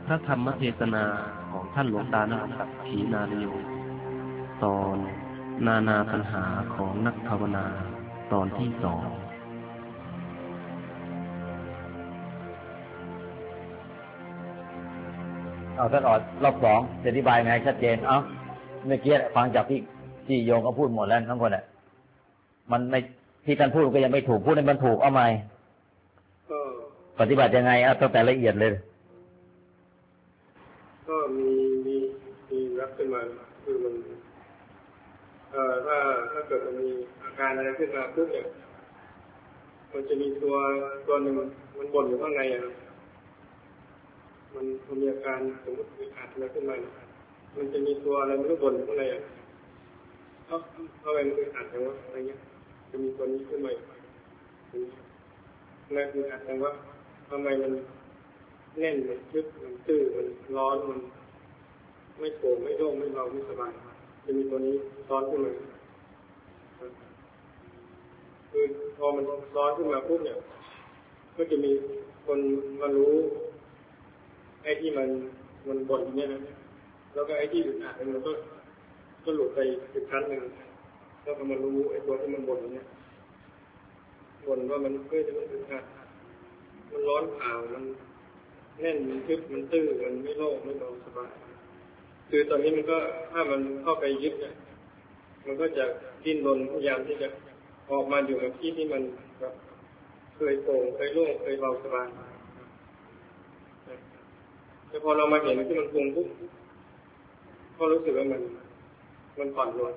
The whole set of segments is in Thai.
พระธรรมเทศนาของท่านหลวงตานรงค์ศักดิ์ขีนาลโยตอนนานาปัญหาของนักภาวนาตอนที่2 เอาท่านออดรอบ2จะอธิบายไงชัดเจนเมื่อกี้ฟังจากที่โยงก็พูดหมดแล้วทั้งคนมันไม่ที่ท่านพูดก็ยังไม่ถูกพูดให้มันถูกเอาใหม่ปฏิบัติยังไงตั้งแต่ละเอียดเลยก็มีรับขึ้นมาคือมันถ้าเกิดมันมีอาการอะไรขึ้นมาปุ๊บเนี่ยมันจะมีตัวหนึ่งมันบ่นอยู่ข้างในมันมีอาการสมมติมีอาการอะไรขึ้นมามันจะมีตัวอะไรไม่รู้บ่นอยู่ข้างในเข้าไปมันคืออาจจะว่าอะไรเงี้ยจะมีตัวนี้ขึ้นมานั่นคืออาจจะว่าทำไมมันแน่นมันทึบมันตื้อมันร้อนมันไม่โปร่งไม่โล่งไม่เบาไม่สบายจะมีตัวนี้ซ้อนขึ้นมาคือพอมันซ้อนขึ้นมาปุ๊บเนี่ยก็จะมีคนมารู้ไอ้ที่มันบ่นอย่างเงี้ยนะแล้วก็ไอ้ที่อึดอัดมันก็หลุดไปอีกชั้นหนึ่งแล้วก็มารู้ไอ้ตัวที่มันบ่นอย่างเงี้ยบ่นว่ามันเพื่อจะมันอึดอัดมันร้อนเผามันแน่นมันทึบมันตื้อมันไม่โล่งไม่เบาสบายคือตอนนี้มันก็ถ้ามันเข้าไปยึดเนี่ยมันก็จะดิ้นรนพยายามที่จะออกมาอยู่กับที่มันแบบเคยโปร่งเคยโล่งเคยเบาสบายแต่พอเรามาเห็นที่มันปรุงปุ๊บก็รู้สึกว่ามันผ่อนลง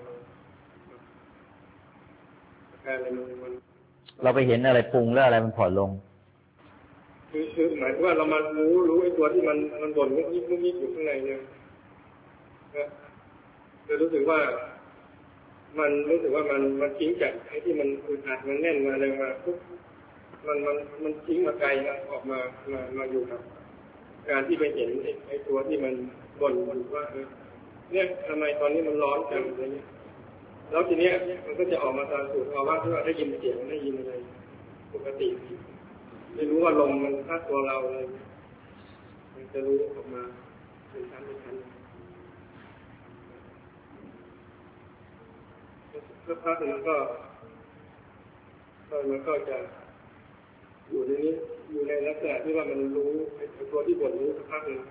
อาการอะไรมันเราไปเห็นอะไรปรุงแล้วอะไรมันผ่อนลงคือหมายถึงว่าเรามารู้ไอ้ตัวที่มันบ่นงุกยิกอยู่ข้างในเนี่ยจะรู้สึกว่ามันทิ้งจากไอ้ที่มันอึดอัดมันแน่นมาอะไรมาปุ๊บมันทิ้งมาไกลนะออกมาอยู่กับการที่ไปเห็นไอ้ตัวที่มันบ่นว่าเนี่ยทำไมตอนนี้มันร้อนจังอะไรเงี้ยแล้วทีเนี้ยมันก็จะออกมาตามสูตรภาวะที่ว่าได้ยินเสียงได้ยินอะไรปกติไม่รู้ว่าลมมันพัดตัวเราเลยมันจะรู้ออกมาเป็นชั้นสักพักมันก็จะอยู่ในนี้อยู่ในลักษณะที่ว่ามันรู้ไอ้ตัวที่บ่นรู้สักพักนึง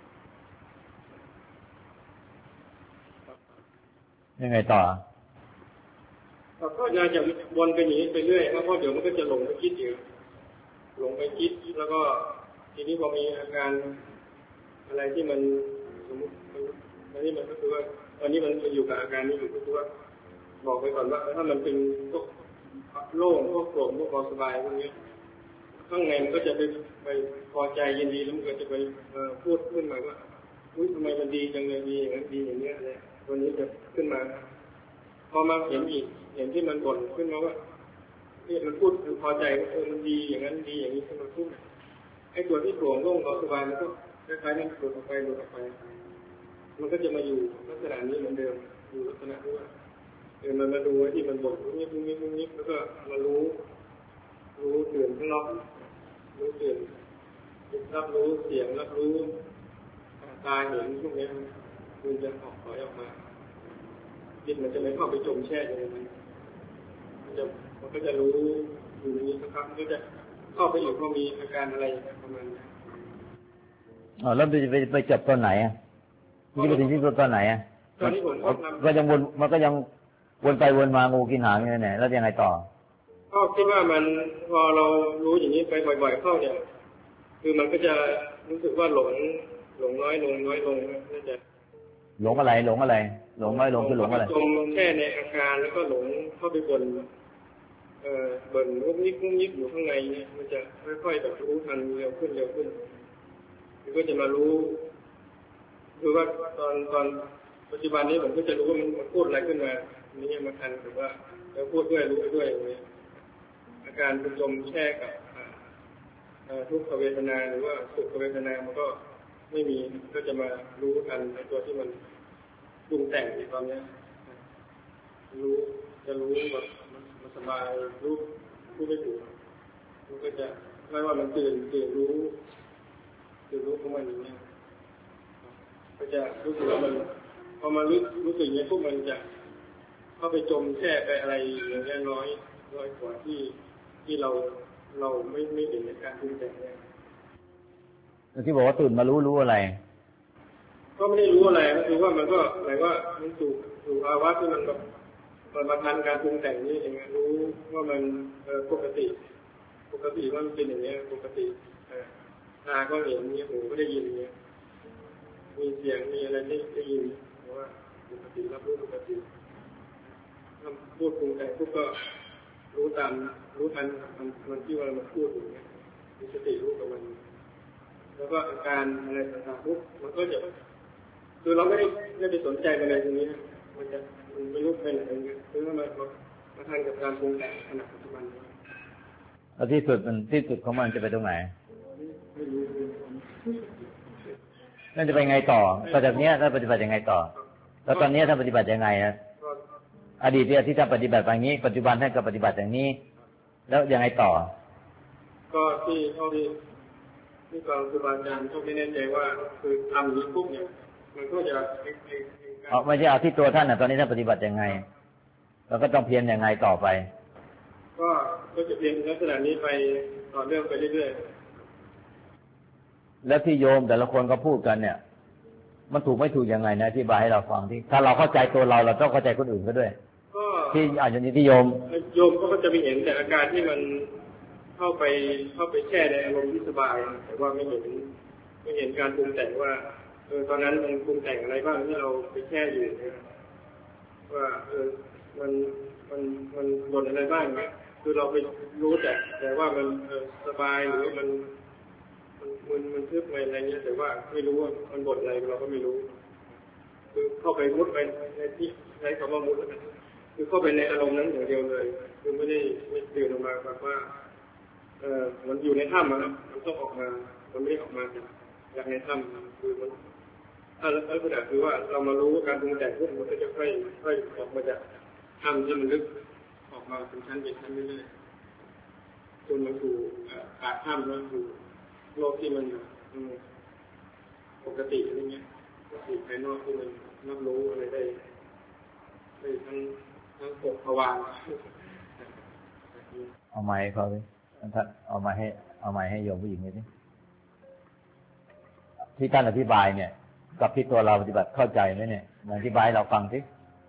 ยังไงต่อก็อยากจะวนไปอย่างนี้ไปเรื่อยแล้วก็เดี๋ยวมันก็จะหลงไปคิดอยู่หลงไปคิดแล้วก็ทีนี้พอมีอาการอะไรที่มันสมมติอันนี้มันก็คือว่าตอนนี้มันอยู่กับอาการนี้อยู่ก็คือว่าบอกไปก่อนว่าถ้ามันเป็นพวกโล่งพวกโปร่งพวกสบายพวกนี้ข้างในมันก็จะไปพอใจยินดีแล้วมันก็จะไปพูดขึ้นมาว่าอุ้ยทำไมมันดีจังเลยดีอย่างนั้นดีอย่างนี้อะไรวันนี้จะขึ้นมาพอมาเห็นอีกเห็นที่มันบ่นขึ้นมาว่าเนี่ยมันพูดพอใจว่ามันดีอย่างนั้นดีอย่างนี้ขึ้นมาพูดไอ้ตัวที่โปร่งโล่งสบายมันก็คล้ายๆนั่นหลุดออกไปมันก็จะมาอยู่ลักษณะนี้เหมือนเดิมอยู่ลักษณะที่ว่ามันมาดูไอ้ที่มันบ่นนิดแล้วก็มารู้ตื่นข้างนอกรู้ตื่นรับรู้เสียงรับรู้ตาเห็นพวกนี้มันจะออกถอยออกมาจิตมันจะไม่เข้าไปจมแช่อยู่ในนั้นมันก็จะรู้อยู่ในนี้สักพักมันก็จะเข้าไปอยู่พอมีอาการอะไรประมาณนี้แล้วไปจบตอนไหนนี่ไปถึงที่ตอนไหนตอนนี้ผมก็ยังมันก็ยังวนไปวนมางูกินหางนี่แหละแล้วยังไงต่อก็คิดว่ามันพอเรารู้อย่างนี้ไปบ่อยๆเข้าเนี่ยคือมันก็จะรู้สึกว่าหลงน้อยลงน่าจะหลงอะไรหลงน้อยลงคือหลงอะไรจมแค่ในอาการแล้วก็หลงเข้าไปบ่นงุกยิกอยู่ข้างในเนี่ยมันจะค่อยๆแบบรู้ทันเร็วขึ้นมันก็จะมารู้คือว่าตอนปัจจุบันนี้ผมก็จะรู้ว่ามันพูดอะไรขึ้นมานี่มาทันหรือว่าแล้วพูดด้วยรู้ไปด้วยอย่างนี้อาการจมแช่กับทุกขเวทนาหรือว่าสุขเวทนามันก็ไม่มีก็จะมารู้ทันในตัวที่มันปรุงแต่งในตอนนี้จะรู้แบบมันสบายรู้ไม่ถูกมันก็จะไม่ว่ามันตื่นรู้ของมันอย่างนี้ก็จะรู้สึกว่ามันพอมารู้สึกอย่างนี้พวกมันจะเข้าไปจมแช่ไปอะไรอย่างเงี้ยน้อยกว่าที่เราไม่เห็นในการปรุงแต่งเนี่ยที่บอกว่าตื่นมารู้อะไรก็ไม่ได้รู้อะไรก็คือว่ามันก็หมายว่ามันถูกภาวะที่มันแบบมาทันการปรุงแต่งนี่เองรู้ว่ามันปกติว่ามันเป็นอย่างเงี้ยปกติตาก็เห็นนี้หูก็ได้ยินเงี้ยมีเสียงมีอะไรได้ยินเพราะว่าปกติรับรู้ปกติพูดปรุงแต่งก็รู้ทันมันที่ว่ามันพูดอย่างเงี้ยมีสติรู้กับมันแล้วก็อาการอะไรต่างๆปุ๊บมันก็จะคือเราไม่ได้ไปสนใจอะไรตรงนี้มันไม่รู้ไปไหนเงี้ยคือว่ามาทันกับการปรุงแต่งขณะปัจจุบันแล้วที่สุดของมันจะไปตรงไหนไม่รู้นั่นจะไปไงต่อต่อจากนี้ถ้าปฏิบัติยังไงต่อแล้วตอนนี้ถ้าปฏิบัติยังไงนะอดีตที่ท่านปฏิบัติแบบนี้ปัจจุบันท่านก็ปฏิบัติอย่างนี้แล้วยังไงต่อก็ที่ฟังครูบาอาจารย์ก็ไม่แน่ใจว่าคือทำอย่างนี้ปุ๊บเนี่ยมันก็จะไม่ใช่เอาที่ตัวท่านตอนนี้ท่านปฏิบัติยังไงแล้วก็ต้องเพียรยังไงต่อไปก็จะเพียรลักษณะนี้ไปต่อเนื่องไปเรื่อยๆแล้วที่โยมแต่ละคนก็พูดกันเนี่ยมันถูกไม่ถูกยังไงนะอธิบายให้เราฟังที่ถ้าเราเข้าใจตัวเราต้องเข้าใจคนอื่นก็ด้วยที่อย่างนี้ที่โยมก็จะไปเห็นแต่อาการที่มันเข้าไปแช่ในอารมณ์ที่สบายแต่ว่าไม่เห็นการปรุงแต่งว่าตอนนั้นมันปรุงแต่งอะไรบ้างที่เราไปแช่อยู่นะว่ามันบ่นอะไรบ้างเนี่ยคือเราไปรู้แต่ว่ามันสบายหรือมันทึบอะไรเงี้ยแต่ว่าไม่รู้ว่ามันบ่นอะไรเราก็ไม่รู้คือเข้าไปมุดไปในที่ใช้คำว่ามุดคือเข้าไปในอารมณ์นั้นอย่างเดียวเลยคือไม่ตื่นออกมาแบบว่ามันอยู่ในถ้ำนะมันต้องออกมามันไม่ได้ออกมาจากในถ้ำคือมันถ้าลักษณะคือว่าเรามารู้การปรุงแต่งพวกมันก็จะค่อยออกมาจากถ้ำที่มันลึกออกมาเป็นชั้นเรื่อยๆจนมาสู่ปากถ้ำแล้วสู่โลกที่มันปกติอะไรเงี้ยปกติภายนอกที่มันรับรู้อะไรได้ทั้งปกภาวะเอาไม้เขาดิท่านเอาไม้ให้โยมผู้หญิงนี่ที่ท่านอธิบายเนี่ยกับที่ตัวเราปฏิบัติเข้าใจไหมเนี่ยอธิบายเราฟังสิ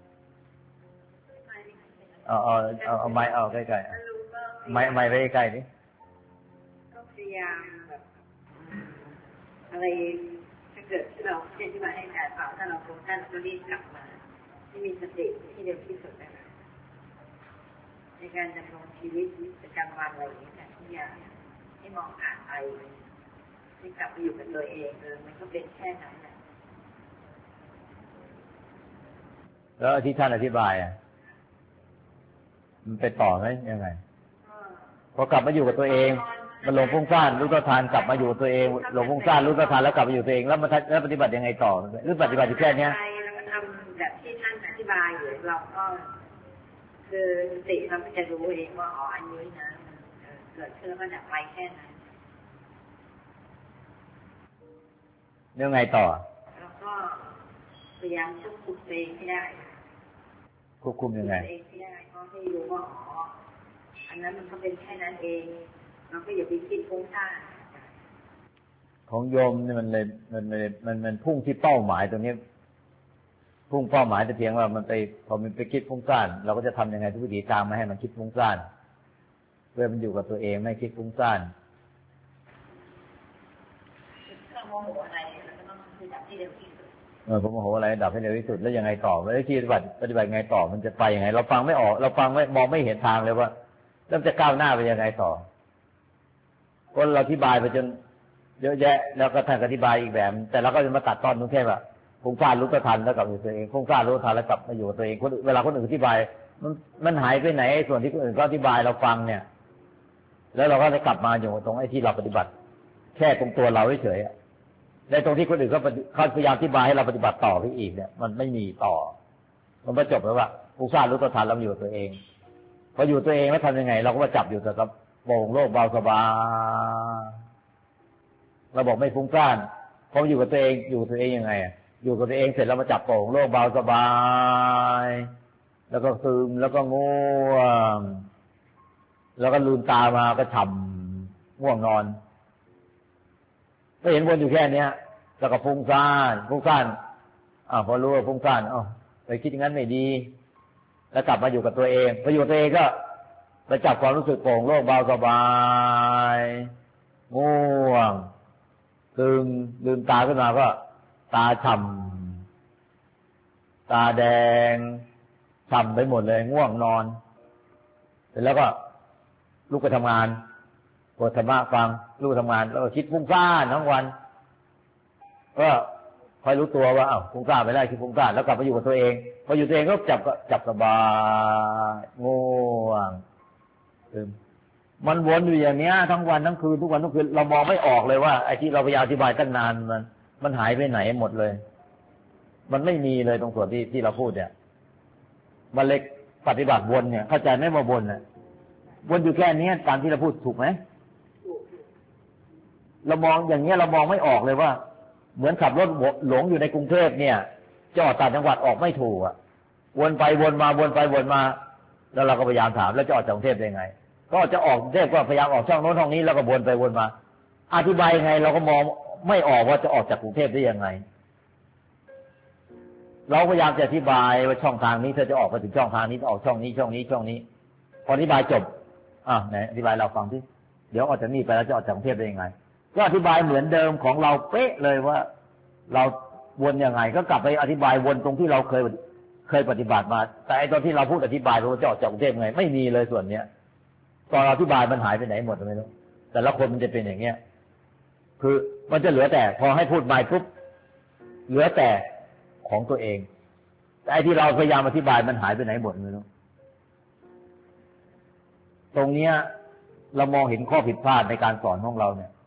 เอาไม้เอาใกล้ๆไม้ไว้ใกล้ๆดิก็พยายามแบบอะไรถ้าเกิดที่เราอธิบายให้อาจารย์ฟังถ้าเราคงท่านก็รีบกลับมาที่มีสติที่เร็วที่สุดนะคะในการดำรงชีวิตประจำวันอะไรอย่างเงี้ยทุกอย่างให้มองผ่านไปให้กลับไปอยู่กับตัวเองมันก็เป็นแค่นั้นแหละแล้วที่ท่านอธิบายมันไปต่อไหมยังไงพอกลับมาอยู่กับตัวเองมันหลงฟุ้งซ่านรู้ตัวทานกลับมาอยู่ตัวเองหลงฟุ้งซ่านรู้ตัวทานแล้วกลับมาอยู่ตัวเองแล้วปฏิบัติยังไงต่อหรือปฏิบัติอยู่แค่นี้แล้วก็ทำแบบที่ท่านอธิบายอยู่เราก็คือสติเราจะรู้เองว่าอันนี้นะเกิดขึ้นแล้วก็ดับไปแค่นั้นยังไงต่อแล้วก็พยายามควบคุมตัวเองให้ได้ควบคุมยังไงตัวเองให้ได้ก็ให้รู้ว่าอันนั้นมันก็เป็นแค่นั้นเองเราก็อย่าไปคิดฟุ้งซ่านของโยมนี่มันพุ่งที่เป้าหมายตรงนี้พุ่งเป้าหมายแต่เพียงว่ามันพอมันไปคิดฟุ้งซ่านเราก็จะทำยังไงทุกวิถีทางไม่ให้มันคิดฟุ้งซ่านเพื่อมันอยู่กับตัวเองไม่คิดฟุ้งซ่านถ้าโมโหอะไรเราก็ต้องคือดับให้เร็วที่สุดผมโมโหอะไรดับให้เร็วที่สุดแล้วยังไงต่อแล้วที่ปฏิบัติไงต่อมันจะไปยังไงเราฟังไม่ออกเราฟังไม่มองไม่เห็นทางเลยว่าเริ่มจะก้าวหน้าไปยังไงต่อคนเราอธิบายไปจนเยอะแยะแล้วก็ท่านอธิบายอีกแบบแต่เราก็จะมาตัดตอนตรงแค่ว่าฟุ้งซ่านรู้ทันแล้วกลับอยู่ตัวเองฟุ้งซ่านรู้ทันแล้วกลับมาอยู่ตัวเองเวลาคนอื่นอธิบายมันหายไปไหนส่วนที่คนอื่นก็อธิบายเราฟังเนี่ยแล้วเราก็จะกลับมาอยู่ตรงไอ้ที่เราปฏิบัติแค่ตรงตัวเราเฉยๆในตรงที่คนอื่นก็พยายามอธิบายให้เราปฏิบัติต่อไปอีกเนี่ยมันไม่มีต่อมันก็จบแล้วว่าฟุ้งซ่านรู้ทันแล้วอยู่ตัวเองพออยู่ตัวเองแล้วทำยังไงเราก็มาจับอยู่แต่กับโปร่งโล่งเบาสบายเราบอกไม่ฟุ้งซ่านพออยู่กับตัวเองอยู่ตัวเองยังไงอยู่กับตัวเองเสร็จแล้วมาจับโป่งโล่งเบาสบายแล้วก็ซึมแล้วก็ง่วงแล้วก็ลืมตามาก็ฉ่ำง่วงนอนก็เห็นวนอยู่แค่เนี้ยแล้วก็ฟุ้งซ่านพอรู้ว่าฟุ้งซ่านไปคิดอย่างนั้นไม่ดีแล้วกลับมาอยู่กับตัวเองพออยู่กับตัวเองก็ไปจับความรู้สึกโปร่งโล่งเบาสบายง่วงซึมลืมตาขึ้นมาก็ตาฉ่ำตาแดงฉ่ำไปหมดเลยง่วงนอนเสร็จแล้วก็ลุกไปทำงานเปิดธรรมะฟังลุกทำงานแล้วก็คิดฟุ้งซ่านทั้งวันก็คอยรู้ตัวว่าฟุ้งซ่านไปได้คิดฟุ้งซ่านแล้วกลับมาอยู่กับตัวเองพออยู่ตัวเองก็จับสบายง่วงมันวนอยู่อย่างเนี้ยทั้งวันทั้งคืนทุกวันทุกคืนเรามองไม่ออกเลยว่าไอ้ที่เราพยายามอธิบายตั้งนานมันหายไปไหนหมดเลยมันไม่มีเลยตรงส่วนที่เราพูดเนี่ยมันเล็กปฏิบัติวนเนี่ยเข้าใจไหมว่าวนเนี่ยวนอยู่แค่นี้ตามที่เราพูดถูกไหมเรามองอย่างเงี้ยเรามองไม่ออกเลยว่าเหมือนขับรถหลงอยู่ในกรุงเทพเนี่ยจะออกต่างจังหวัดออกไม่ถูกอ่ะวนไปวนมาวนไปวนมาแล้วเราก็พยายามถามแล้วจะออกจากกรุงเทพได้ไงก็จะออกกรุงเทพก็พยายามออกช่องโน้นช่องนี้แล้วก็วนไปวนมาอธิบายยังไงเราก็มองไม่ออกว่าจะออกจากกรุงเทพได้ยังไงเราพยายามจะอธิบายว่าช่องทางนี้เธอจะออกไปถึงช่องทางนี้ออกช่องนี้ช่องนี้ช่องนี้พออธิบายจบไหนอธิบายเราฟังที่เดี๋ยวออกจากนี่ไปแล้วจะออกจากกรุงเทพได้ยังไงก็อธิบายเหมือนเดิมของเราเป๊ะเลยว่าเราวนยังไงก็กลับไปอธิบายวนตรงที่เราเคยปฏิบัติมาแต่ไอ้ตอนที่เราพูดอธิบายเราจะออกจากกรุงเทพไงไม่มีเลยส่วนเนี้ยตอนเราอธิบายมันหายไปไหนหมดไม่รู้แต่ละคนมันจะเป็นอย่างเงี้ยคือมันจะเหลือแต่พอให้พูดใหม่ปุ๊บเหลือแต่ของตัวเองแต่ไอ้ที่เราพยายามอธิบายมันหายไปไหนหมดไม่รู้ตรงเนี้ยเรามองเห็นข้อผิดพลาดในการสอนของเราเนี่ย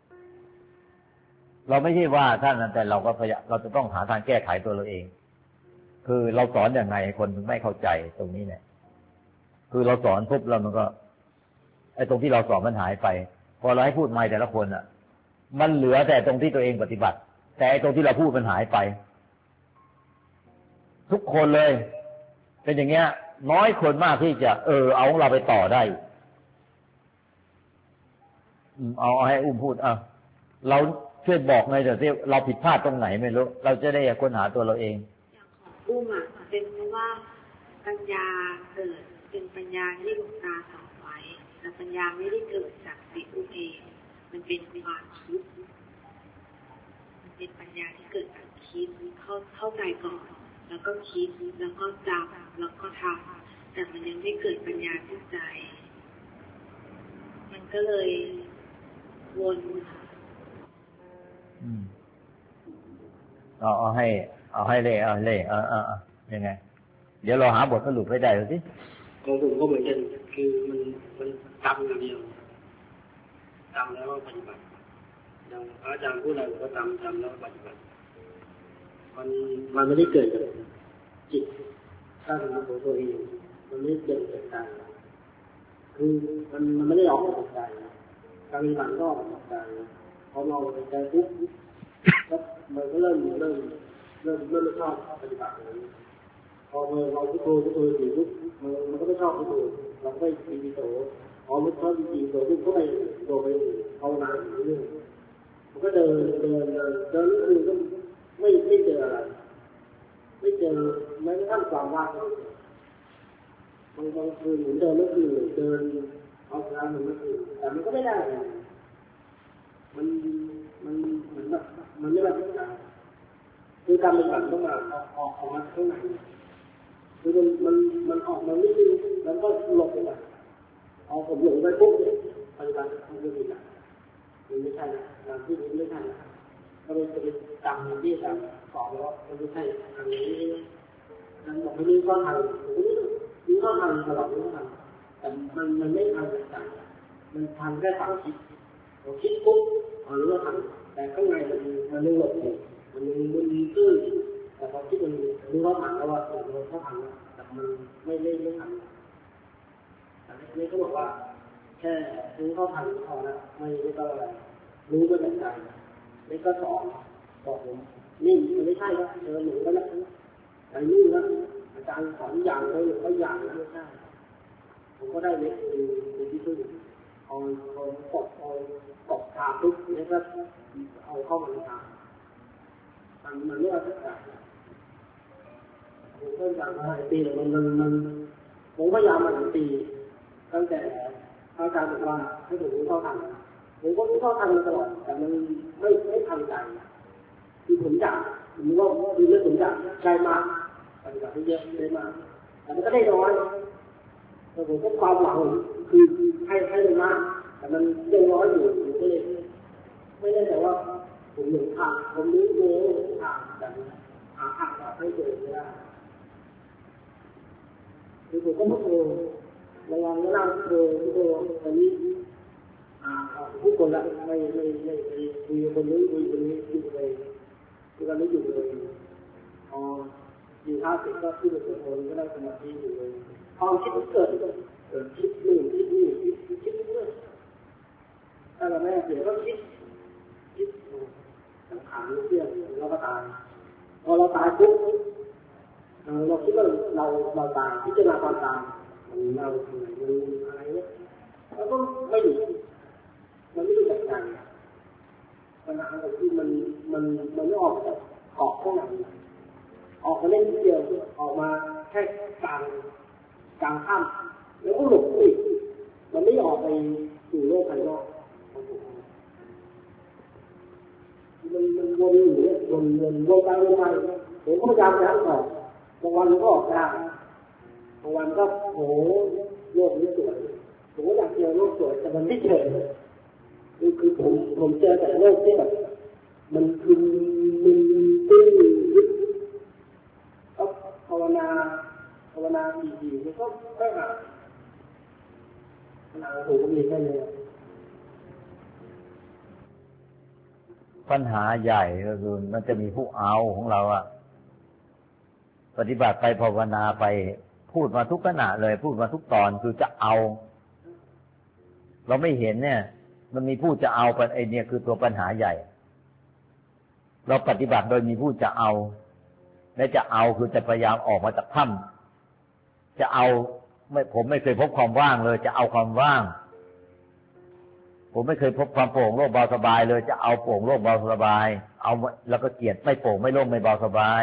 เราไม่ใช่ว่าท่านนั้นแต่เราก็พยายามเราจะต้องหาทางแก้ไขตัวเราเองคือเราสอนอย่างไรคนถึงไม่เข้าใจตรงนี้เนี่ยคือเราสอนปุ๊บแล้วมันก็ไอ้ตรงที่เราสอนมันหายไปพอเราให้พูดใหม่แต่ละคนมันเหลือแต่ตรงที่ตัวเองปฏิบัติแต่ไอ้ตรงที่เราพูดมันหายไปทุกคนเลยเป็นอย่างเงี้ยน้อยคนมากที่จะเอาของเราไปต่อได้เอาให้อุ้มพูดเราช่วยบอกหน่อยเถอะที่เราผิดพลาดตรงไหนไม่รู้เราจะได้ค้นหาตัวเราเองอย่างของอุ้มเป็นเพราะว่าปัญญาเกิดเป็นปัญญาที่หลวงตาสอนไว้แต่ปัญญาไม่ได้เกิดจากสิ่งเองมันเป็นความคิดมันเป็นปัญญาที่เกิดจากคิดเข้าใจก่อนแล้วก็คิดแล้วก็จำแล้วก็ทำแต่มันยังไม่เกิดปัญญาที่ใจมันก็เลยวนเอาให้เล่ยังไงเดี๋ยวเราหาบทสรุปให้ได้ดูสิของผมก็เหมือนกันคือมันจำอย่างเดียวจำแล้วก็ปฏิบัติอย่างอาจารย์พูดอะไรผมก็จำแล้วปฏิบัติมันไม่ได้เกิดจากจิตสร้างของตัวเองมันไม่เกิดจากใจคือมันไม่ได้ออกจากใจการปฏิบัติก็ออกจากใจพอเราใจปุ๊บก็มันก็เริ่มไม่ชอบปฏิบัติอย่างนี้พอเราพุทโธอยู่ปุ๊บมันก็ไม่ชอบพุทโธเราก็ไปตีโตพอมันชอบตีโตปุ๊บก็ไปโตไปภาวนาอยู่เรื่อยมันก็เดินก็ไม่เจออะไรไม่เจอแม้กระทั่งความว่างบางคืนเหมือนเดินเมื่อคืนเดินเอาเวลาเหมือนเมื่อคืนแต่มันก็ไม่ได้มันเหมือนแบบมันไม่ได้คือการปฏิบัติต้องมาออกมาข้างในคือมันออกมาไม่ดีแล้วก็หลบไปเอาผมหลงไปปุ๊บเนี่ยปฏิบัติมันไม่ดีนะมันไม่ใช่นะการที่นี้ไม่ใช่นะก็เลยจะไปจำที่จำสอนแล้วมันไม่ใช่ทางนี้นั่นบอกไม่มีข้อทางมีข้อทางตลอดไม่ทางแต่มันไม่ทางต่างมันทางแค่ความคิดเราคิดปุ๊บรู้ว่าทำแต่ข้างในมันไม่หลบอยู่มันมีตื้อแต่พอคิดมันรู้ว่าทางแล้วว่าเราเข้าทางแต่มันไม่ทำแต่นี่เขาบอกว่าแค่รู้เข้าทางพอแล้วไม่ต้องอะไรรู้ก็จัดใจนี่ก็สอนบอกผมนี่มันไม่ใช่ครับหนูก็แล้วไอ้นี่นะอาจารย์สอนอย่างเลยเขาอย่างนะไม่ใช่ผมก็ได้เล็กในที่สุดเอากบทาปุ๊บแล้วก็เอาเข้ามาทำมันไม่เอาสักอย่างผมก็อยากให้ตีมันผมพยายามมันตีตั้งแต่อาจารย์บอกว่าให้ผมรู้เท่าทันผมก็รู้เท่าทันมาตลอดแต่มันไม่ทันใจคือผมอยากผมว่าดีเรื่องผมอยากได้มากปฏิบัติได้เยอะได้มากแต่มันก็ได้น้อยแต่ผมก็ความหวังคือให้ได้มากแต่มันยังน้อยอยู่ผมก็เลยไม่ได้แต่ว่าผมหลงทางผมรู้เรื่องทางแต่หาทางแบบให้เจอไม่ได้คือผมก็ไม่เคยระวังระวังเคยตอนนี้ผู้คนละไม่คุยคนนี้คุยคนนี้คุยเลยคือเราไม่อยู่เลยพออยู่ท่าเสร็จก็ขึ้นไปสวดมนต์ก็ได้สมาธิอยู่เลยความคิดเกิดคิดหนึ่งคิดนี่คิดเรื่อยถ้าเราไม่เสียก็คิดสังขารเรื่องเราก็ตายพอเราตายปุ๊บเราคิดว่าเราตายพิจารณาความตายเราทำไมมันอะไรเนี่ยแล้วก็ไม่อยู่มันไม่ได้จัดการปัญหาของที่มันไม่ออกจากเกาะข้างในออกมาเล่นเดียวออกมาแค่กลางข้ามแล้วก็หลบอีกมันไม่ออกไปสู่โลกภายนอกมันวนอยู่เนี่ยวนไปผมก็พยายามจะออกบางวันก็ออกได้บางวันก็โอ้โลกนี้สวยผมก็อยากเจอโลกสวยแต่มันไม่เจอคือผมเจอแต่โลกที่แบบมันคือมันตื้อก็ภาวนาดีๆมันก็ไม่หาผมก็มีแค่นี้ปัญหาใหญ่ก็คือมันจะมีผู้เอาของเราอะปฏิบัติไปภาวนาไปพูดมาทุกขณะเลยพูดมาทุกตอนคือจะเอาเราไม่เห็นเนี่ยมันมีผู้จะเอาไอ้เนี่ยคือตัวปัญหาใหญ่เราปฏิบัติโดยมีผู้จะเอาและจะเอาคือจะพยายามออกมาจากถ้ำจะเอาผมไม่เคยพบความว่างเลยจะเอาความว่างผมไม่เคยพบความโปร่งโล่งเบาสบายเลยจะเอาโปร่งโล่งเบาสบายเอาแล้วก็เกลียดไม่โปร่งไม่โล่งไม่เบาสบาย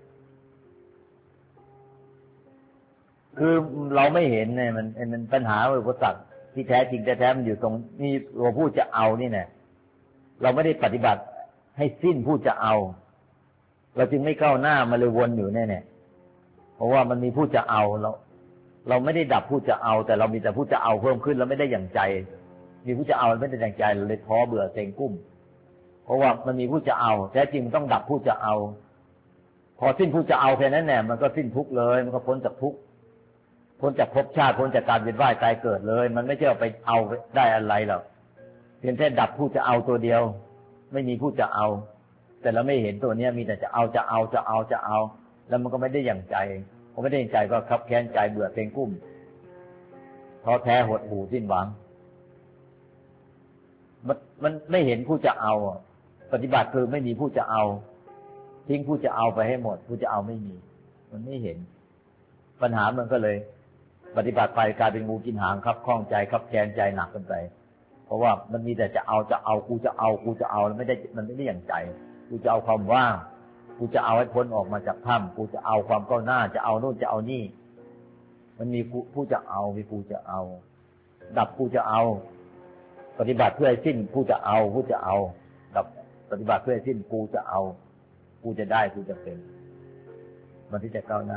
คือเราไม่เห็นเนี่ยมันปัญหาอุปสรรคที่แท้จริงแท้ๆมันอยู่ตรงนี้เราพูดจะเอานี่เนี่ยเราไม่ได้ปฏิบัติให้สิ้นพูดจะเอาเราจึงไม่ก้าวหน้ามาเลยวนอยู่แน่ๆเพราะว่ามันมีผู้จะเอาเราไม่ได้ดับผู้จะเอาแต่เรามีแต่ผู้จะเอาเพิ่มขึ้นเราไม่ได้อย่างใจมีผู้จะเอาไม่ได้อย่างใจเราเลยท้อเบื่อเซ็งกุ้มเพราะว่ามันมีผู้จะเอาแท้จริงมันต้องดับผู้จะเอาพอสิ้นผู้จะเอาแค่นั้นแน่มันก็สิ้นทุกข์เลยมันก็พ้นจากทุกข์พ้นจากภพชาติพ้นจากการเวียนว่ายตายเกิดเลยมันไม่ใช่ไปเอาได้อะไรหรอกเพียงแค่ดับผู้จะเอาตัวเดียวไม่มีผู้จะเอาแต่เราไม่เห็นตัวเนี้ยมีแต่จะเอาแล้วมันก็ไม่ได้อย่างใจพอไม่ได้อย่างใจก็คับแค้นใจเบื่อเซ็งกุ้มท้อแท้หดหู่สิ้นหวังมันไม่เห็นผู้จะเอาปฏิบัติคือไม่มีผู้จะเอาทิ้งผู้จะเอาไปให้หมดผู้จะเอาไม่มีมันไม่เห็นปัญหามันก็เลยปฏิบัติไปกลายเป็นงูกินหางครับคล้องใจครับแค้นใจหนักกันไปเพราะว่ามันมีแต่จะเอากูจะเอาแล้วไม่ได้มันไม่ได้อย่างใจกูจะเอาความว่างกูจะเอาให้พ้นออกมาจากถ้ำกูจะเอาความก้าวหน้าจะเอาโน่นจะเอานี่มันมีผู้จะเอามีกูจะเอาดับกูจะเอาปฏิบัติเพื่อให้สิ้นผู้จะเอาดับปฏิบัติเพื่อให้สิ้นกูจะเอากูจะได้กูจะเป็นมันที่จะก้าวหน้า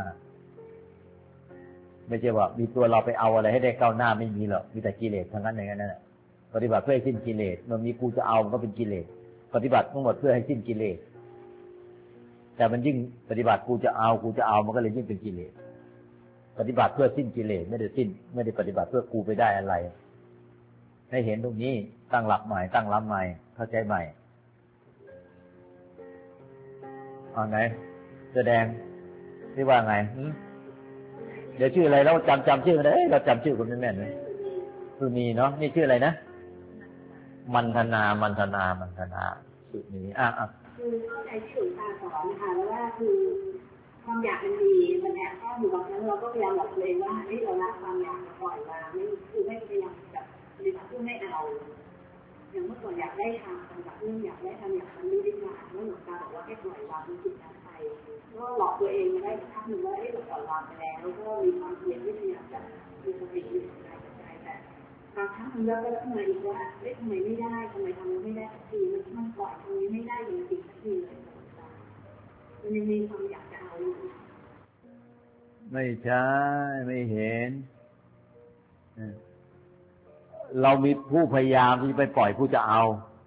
ไม่ใช่ว่ามีตัวเราไปเอาอะไรให้ได้ก้าวหน้าไม่มีหรอกมีแต่กิเลสทั้งนั้นอย่างนั้นน่ะปฏิบัติเพื่อให้สิ้นกิเลสมันมีกูจะเอามันก็เป็นกิเลสปฏิบัติทั้งหมดเพื่อให้สิ้นกิเลสแต่มันยิ่งปฏิบัติกูจะเอามันก็เลยยิ่งเป็นกิเลสปฏิบัติเพื่อสิ้นกิเลสไม่ได้ปฏิบัติเพื่อกูไปได้อะไรให้เห็นตรงนี้ตั้งหลักใหม่ตั้งลำใหม่เข้าใจใหม่เอาไหนแสดงที่ว่าไงเดี๋ยวชื่ออะไรเราจำชื่อไม่ได้เราจำชื่อคนแม่นๆเลยคือมีเนาะนี่ชื่ออะไรนะมันธนาสุนีคือเข้าใจที่หลวงตาสอนนะคะแล้วว่าคือความอยากมันดีมันแอบซ่อนอยู่บางครั้งเราก็พยายามบอกตัวเองว่าให้เราละความอยากปล่อยวางไม่คือไม่พยายามแบบปฏิบัติเพื่อไม่เอาอย่างเมื่อก่อนอยากได้ทำแบบเรื่องอยากได้ทำอยากทำนี่ดีกว่าแล้วหลวงตาบอกว่าให้ปล่อยวางมันจิตนั้นไปก็หลอกตัวเองได้สักพักหนึ่งว่าเราปล่อยวางไปแล้วก็มีความเพียรที่พยายามจะมีสติอยู่ในใจแต่บางครั้งมันก็ขึ้นมาอีกว่าทำไมไม่ได้ทำไมทำไม่ได้สักทีมันปล่อยตรงนี้ไม่ได้จริงๆสักทีเลยมันยังมีความอยากจะเอาอยู่ไม่ใช่ไม่เห็นเรามีผู้พยายามที่ไปปล่อยผู้จะเอา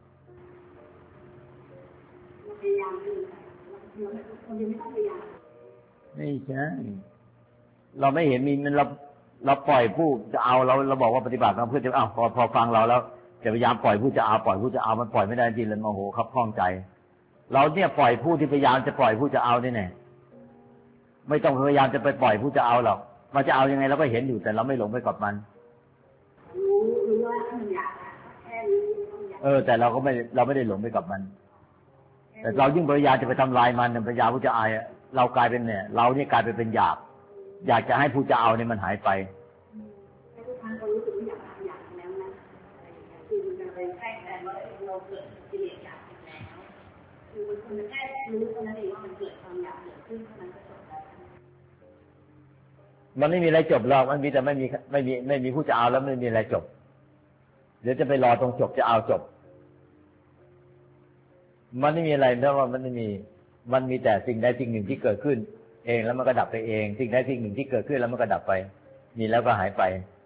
พยายามคือเรายังไม่ต้องพยายามไม่ใช่เราไม่เห็นมีมันเราปล่อยผู้จะเอาเราบอกว่าปฏิบัติมาเพื่อจะเอาพอฟังเราแล้วจะพยายามปล่อยผู้จะเอาปล่อยผู้จะเอามันปล่อยไม่ได้จริงเลยโมโหครับข้องใจเราเนี่ยปล่อยผู้ที่พยายามจะปล่อยผู้จะเอานี่แน่ไม่ต้องพยายามจะไปปล่อยผู้จะเอาหรอกมันจะเอายังไงเราก็เห็นอยู่แต่เราไม่หลงไปกับมันรู้ว่ามันอยากแค่นี้แต่เราไม่ได้หลงไปกับมันแต่เรายิ่งพยายามจะไปทำลายมันพยายามผู้จะเอาเรากลายเป็นเนี่ยเราเนี่ยกลายไปเป็นอยากจะให้ผู้จะเอาเนี่ยมันหายไปทุกครั้งเรารู้สึกว่าอยากแล้วนะคือมันจะเป็นแค่แต่ว่าเราเกิดกิเลสอยากแล้วคือมันแค่รู้เท่านั้นเองว่ามันเกิดความอยากเกิดขึ้นเท่านั้นก็จบแล้วมันไม่มีอะไรจบหรอกมันมีแต่ไม่มีผู้จะเอาแล้วไม่มีอะไรจบเดี๋ยวจะไปรอตรงจบจะเอาจบมันไม่มีอะไรเพราะว่ามันมีแต่สิ่งใดสิ่งหนึ่งที่เกิดขึ้นเองแล้วมันก็ดับไปเองสิ่งใดสิ่งหนึ่งที่เกิดขึ้นแล้วมันก็ดับไปมีแล้วก็หายไป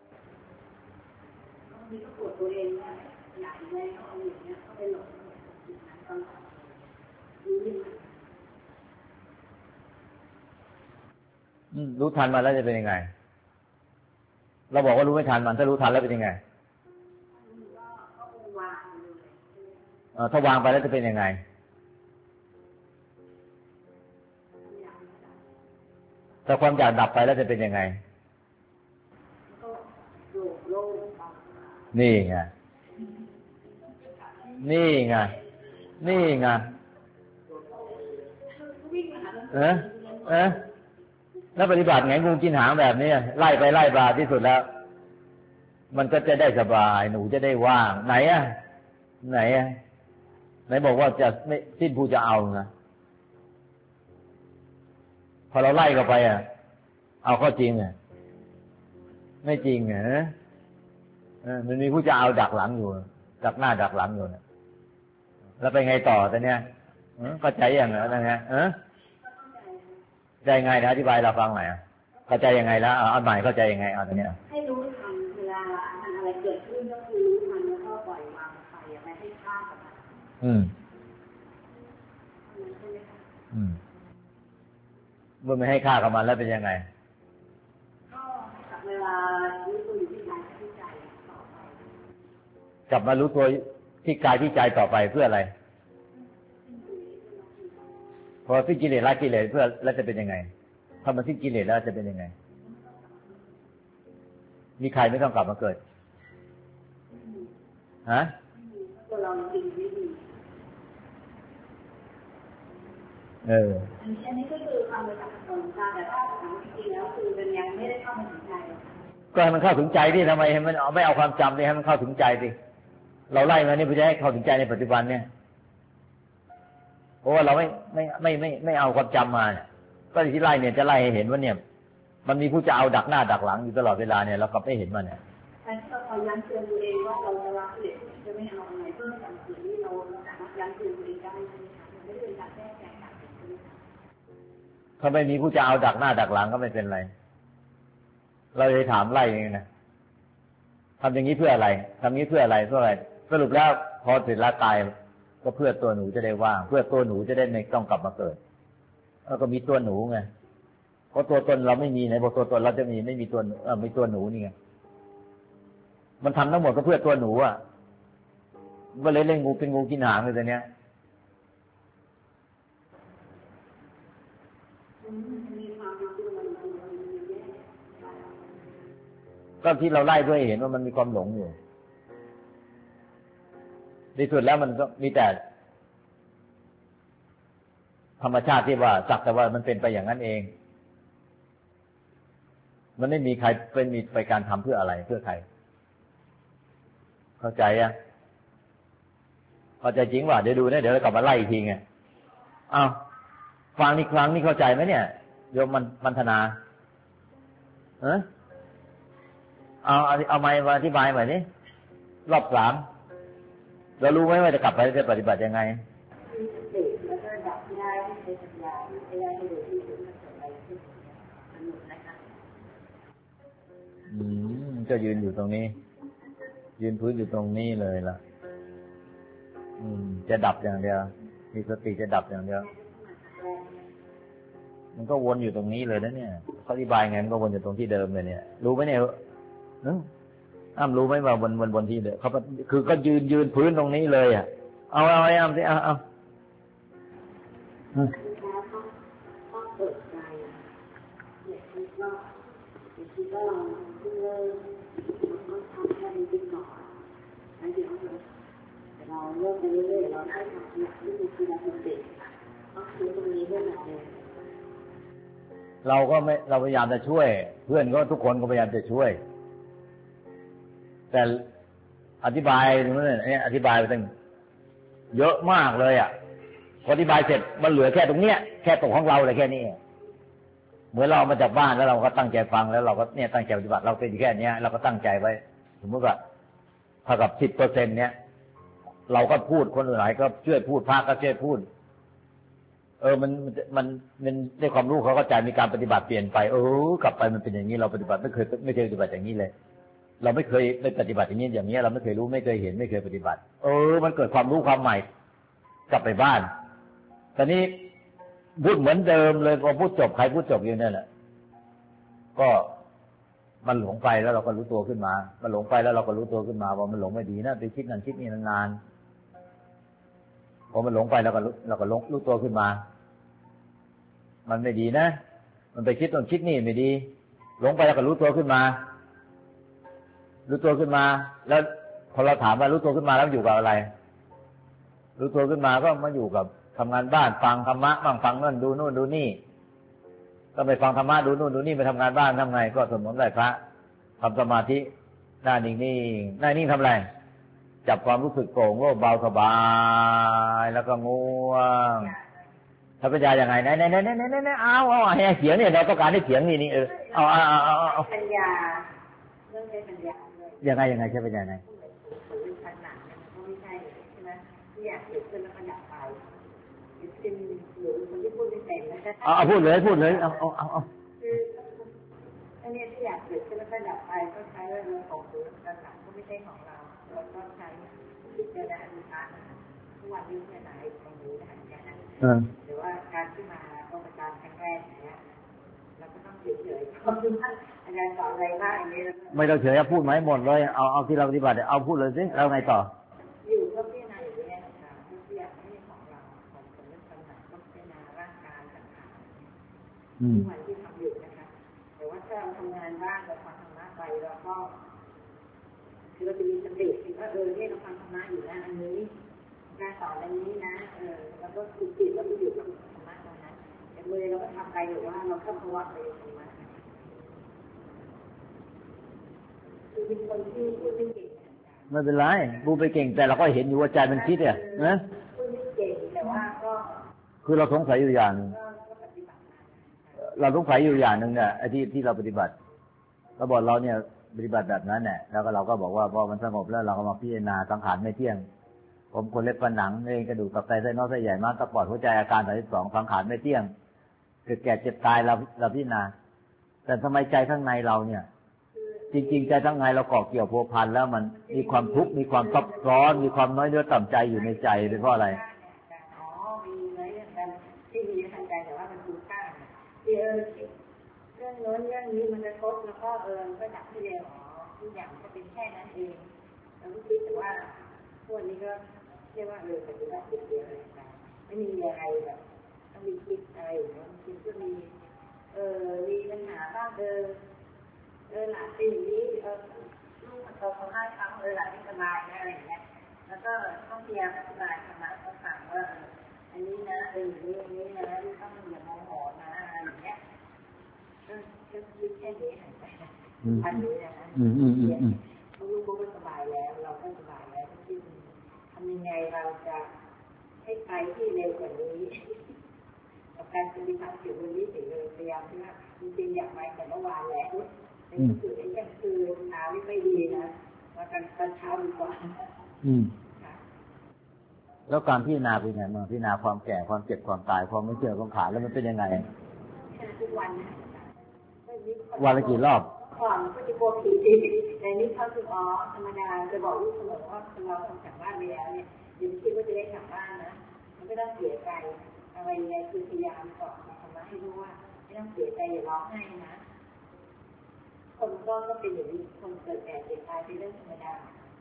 มีก็ปวดตัวเองว่าอยากได้เขาเอาอย่างเงี้ยเขาไปหลงสิ่งนั้นตลอดรู้ทันมันแล้วจะเป็นยังไงเราบอกว่ารู้ไม่ทันมันถ้ารู้ทันแล้วเป็นยังไงถ้าวางไปแล้วจะเป็นยังไงถ้าความอยากดับไปแล้วจะเป็นยังไงนี่ไงแล้วปฏิบัติไงงูกินหางแบบนี้ไล่ไปไล่มาที่สุดแล้วมันก็จะได้สบายหนูจะได้ว่างไหนบอกว่าจะไม่สิ้นผู้จะเอานะพอเราไล่เข้าไปเอาเข้าจริงไม่จริงมันมีผู้จะเอาดักหลังอยู่ดักหน้าดักหลังอยู่นะแล้วไปไงต่อแต่เนี้ยเข้าใจอย่างไรนะฮะใจไงนะอธิบายเราฟังหน่อยเข้าใจยังไงแล้วเอาใหม่เข้าใจยังไงเอาตรงนี้ให้รู้ทันเวลาอะไรเกิดขึ้นก็คือรู้ทันแล้วก็ปล่อยวางไปไม่ให้ฆ่ากับมันเมื่อไม่ให้ฆ่ากับมันแล้วเป็นยังไงก็เวลารู้ตัวอยู่ที่กายที่ใจต่อไปกลับมารู้ตัวที่กายที่ใจต่อไปเพื่ออะไรพอสิ้นกิเลสละกิเลสเพื่อแล้วจะเป็นยังไงถ้ามันสิ้นกิเลสแล้วจะเป็นยังไงมีใครไม่ต้องกลับมาเกิดฮะตัวเราจริงไม่ดีอันนี้ก็คือความเป็นของตาแต่ถ้าจริงๆแล้วคือมันยังไม่ได้เข้ามาถึงใจก็ให้มันเข้าถึงใจดิทำไมให้มันไม่เอาความจำดิให้มันเข้าถึงใจดิเราไล่มานี่เพื่อจะให้เข้าถึงใจในปัจจุบันเนี่ยเพราะว่าเราไม่เอาความจำมาก็ที่ไล่เนี่ยจะไล่ให้เห็นว่าเนี่ยมันมีผู้จะเอาดักหน้าดักหลังอยู่ตลอดเวลาเนี่ยเรากลับไม่เห็นมันเนี่ยแต่ถ้าเราย้ำเตือนตัวเองว่าเราจะละกิเลสจะไม่เอาอะไรเพื่อให้การสื่อนี้เราสามารถย้ำเตือนตัวเองได้ไม่ได้เป็นการแก้ไขการถ้าไม่มีผู้จะเอาดักหน้าดักหลังก็ไม่เป็นไรเราเลยถามไล่เองนะทำอย่างนี้เพื่ออะไรทำนี้เพื่ออะไรสรุปแล้วพอถึงละตายก็เพื่อตัวหนูจะได้ว่างเพื่อตัวหนูจะได้ไม่ต้องกลับมาเกิดแล้วก็มีตัวหนูไงเพราะตัวตนเราไม่มีไหนบอกตัวตนเราจะมีไม่มีตัวมีตัวหนูนี่ไงมันทำทั้งหมดก็เพื่อตัวหนูก็เลยเล่นงูเป็นงูกินหางเลยแต่เนี้ยก็ที่เราไล่ด้วยเห็นว่ามันมีความหลงอยู่ในสุดแล้วมันก็มีแต่ธรรมชาติที่ว่าสักแต่ว่ามันเป็นไปอย่างนั้นเองมันไม่มีใครเป็นมีไปการทำเพื่ออะไรเพื่อใครเข้าใจยังเข้าใจจริงว่าเดี๋ยวดูนะเดี๋ยวเรากลับมาไล่อีกทีไงอ้าวฟังนี่ครั้งนี่เข้าใจไหมเนี่ยโยมมันธนาเอาไมค์มาอธิบายใหม่นี่รอบ3เรารู้ไหมว่าจะกลับไปจะปฏิบัติยังไงแล้วก็ดับที่ได้ที่ใช้ปัญญาที่ใช้ได้ที่ดูที่สุดมันเกิดอะไรขึ้นสนุกนะคะก็ยืนอยู่ตรงนี้ยืนพื้นอยู่ตรงนี้เลยล่ะจะดับอย่างเดียวมีสติจะดับอย่างเดียวมันก็วนอยู่ตรงนี้เลยนะเนี่ยเขาอธิบายไงมันก็วนอยู่ตรงที่เดิมเลยเนี่ยรู้ไหมเนี่ยอ้ำรู้ไหมว่าวนที่เดิมเขาคือก็ยืนพื้นตรงนี้เลยอ่ะเอาอ้ำสิเอาต้องเปิดใจเนี่ยคิดว่าเราเริ่มต้องทำแค่นี้ก่อนแล้วเดี๋ยวเราเริ่มไปเรื่อยๆเราได้ทำเนี่ยที่มีคือเราเป็นเด็กต้องซื้อตรงนี้ด้วยนะเราพยายามจะช่วยเพื่อนก็ทุกคนก็พยายามจะช่วยแต่อธิบายตรงนั้นเนี่ยอธิบายไปตั้งเยอะมากเลยอ่ะพออธิบายเสร็จมันเหลือแค่ตรงเนี้ยแค่ตรงของเราเลยแค่นี้เหมือนเรามาจากบ้านแล้วเราก็ตั้งใจฟังแล้วเราก็เนี่ยตั้งใจปฏิบัติเราเป็นแค่นี้เราก็ตั้งใจไว้สมมติว่าเท่ากับ 10% เนี่ยเราก็พูดคนอื่นหลายก็ช่วยพูดพระก็ช่วยพูดมันได้ความรู้เขาเข้าใจมีการปฏิบัติเปลี่ยนไปกลับไปมันเป็นอย่างนี้เราปฏิบัติไม่เคยปฏิบัติอย่างนี้เลยเราไม่เคยได้ปฏิบัติอย่างนี้เราไม่เคยรู้ไม่เคยเห็นไม่เคยปฏิบัติมันเกิดความรู้ความใหม่กลับไปบ้านตอนนี้พูดเหมือนเดิมเลยพอพูดจบใครพูดจบอยู่นั่นแหละก็มันหลงไปแล้วเราก็รู้ตัวขึ้นมามันหลงไปแล้วเราก็รู้ตัวขึ้นมาว่ามันหลงไม่ดีนะไปคิดนั่นคิดนี่นานๆพอมันหลงไปเราก็รู้ตัวขึ้นมามันไม่ดีนะมันไปคิดต้นคิดนี่ไม่ดีหลงไปแล้วก็รู้ตัวขึ้นมาแล้วพอเราถามว่ารู้ตัวขึ้นมาแล้วอยู่กับอะไรรู้ตัวขึ้นมาก็มาอยู่กับทำงานบ้านฟังธรรมะบ้างฟังนั่นดูนู่นดูนี่ก็ไปฟังธรรมะดูนู่นดูนี่ไปทำงานบ้านทำไงก็สวดมนต์ไหว้พระทำสมาธิหน้านิ่งทำอะไรจับความรู้สึกโปร่งโล่งเบาสบายแล้วก็ง่วงถ้าปัญญาอย่างไงไหนเอาให้เสียงเนี่ยเราต้องการให้เสียงนี่เอาปัญญาเรื่องใช้ปัญญายังไงใช้ปัญญาไงเป็นขนาดมันก็ไม่ใช่ใช่ไหมที่อยากเกิดขึ้นแล้วก็ดับไปเป็นหรือคนที่พูดไม่เป็นนะคะพูดเลยเอาคืออันนี้ที่อยากเกิดขึ้นแล้วก็ดับไปก็ใช้เรื่องของหรือขนาดก็ไม่ใช่ของเราเราก็ใช้พิจารณาดูทางทุกวันนี้เนี่ยไหนตรงนี้นะคะแค่นั้นหรือว่าการที่มาต้องประจานครั้งแรกอย่างเงี้ยเราก็ต้องเฉยๆเขาคือท่านอาจารย์สอนอะไรบ้างอย่างนี้ไม่ต้องเฉยพูดไหมหมดเลยเอาที่เราปฏิบัติเอาพูดเลยสิแล้วไงต่ออยู่ก็พิจารณาอย่างนี้นะคะที่อยากให้ของเราของสมมติปัญหาต้องพิจารณาร่างกายต่างๆทุกวันที่ทำอยู่นะคะแต่ว่าถ้าเราทำงานบ้างเราฟังธรรมะไปเราก็คือเราจะมีสติว่าเนี่ยเราฟังธรรมะอยู่นะอันนี้การสอนอันนี้นะแล้วก็คือจิตเราไปอยู่กับธรรมะตรงนั้นแต่มือเราก็ทำไปหรือว่าเราเข้าภาวะไปธรรมะคือเป็นคนที่พูดไม่เก่งไม่เป็นไรพูดไปเก่งแต่เราก็เห็นอยู่ว่าใจมันคิดเนี่ยนะพูดไม่เก่งแต่ว่าก็คือเราสงสัยอยู่อย่างเราสงสัยอยู่อย่างหนึ่งเนี่ยไอ้ที่เราปฏิบัติเราบอกเราเนี่ยปฏิบัติแบบนั้นเนี่ยแล้วก็เราก็บอกว่าพอมันสงบแล้วเราก็มาพิจารณาสังขารไม่เที่ยงผมคนเล็บฟันหนังเองกระดูกตับไตไส้น้อยไส้ใหญ่ม้ามตะปอดหัวใจอาการ32สังขารไม่เที่ยงเกิดแก่เจ็บตายเราพิจารณาแต่ทำไมใจข้างในเราเนี่ยจริงๆใจข้างในเราเกาะเกี่ยวพัวพันแล้วมันมีความทุกข์มีความซับซ้อนมีความน้อยเนื้อต่ำใจอยู่ในใจเป็นเพราะอะไรมีเรื่องกันที่มีทางใจแต่ว่ามันคุ้มค่าที่เรื่องโน้นเรื่องนี้มันจะครบแล้วก็ก็ดับที่เดียวทุกอย่างก็เป็นแค่นั้นเองเราก็คิดแต่ว่าพวกนี้ก็เรียกว่าปฏิบัติเดียวอะไรกันไม่มีอะไรแบบต้องมีคิดอะไรบางทีก็มีปัญหาบ้างหลานเป็นอย่างนี้ลูกมันโตเขาให้ฟังหลานไม่สบายนะอะไรอย่างเงี้ยแล้วก็ต้องพยายามอธิบายธรรมะเขาฟังว่าอันนี้นะอย่างนี้นะอันนี้นะคะลูกก็สบายแล้วเราก็สบายแล้วที่ทำยังไงเราจะให้ไปที่เร็วกว่านี้กับการปฏิบัติอยู่บนนี้ถึงเลยพยายามที่ว่าจริงๆอยากไปแต่เมื่อวานแล้วแต่คือไอ้ยังคือเช้าไม่ดีนะว่ากันตอนเช้าดีกว่าแล้วการพิจารณาเป็นไงบ้างพิจารณาความแก่ความเจ็บความตายความไม่เชื่อความขาดแล้วมันเป็นยังไงทุกวันวันละกี่รอบก่อนก็จะกลัวผีในนี้เขาคือธรรมดาจะบอกลูกเสมอว่าเราออกจากบ้านไปแล้วเนี่ยอย่าคิดว่าจะได้กลับบ้านนะมันไม่ต้องเสียใจอะไรยังไงคือพยายามสอนธรรมะให้รู้ว่าไม่ต้องเสียใจอย่าร้องไห้นะคนก็เป็นอย่างนี้คนเกิดแก่เจ็บตายเป็นเรื่องธรรมดา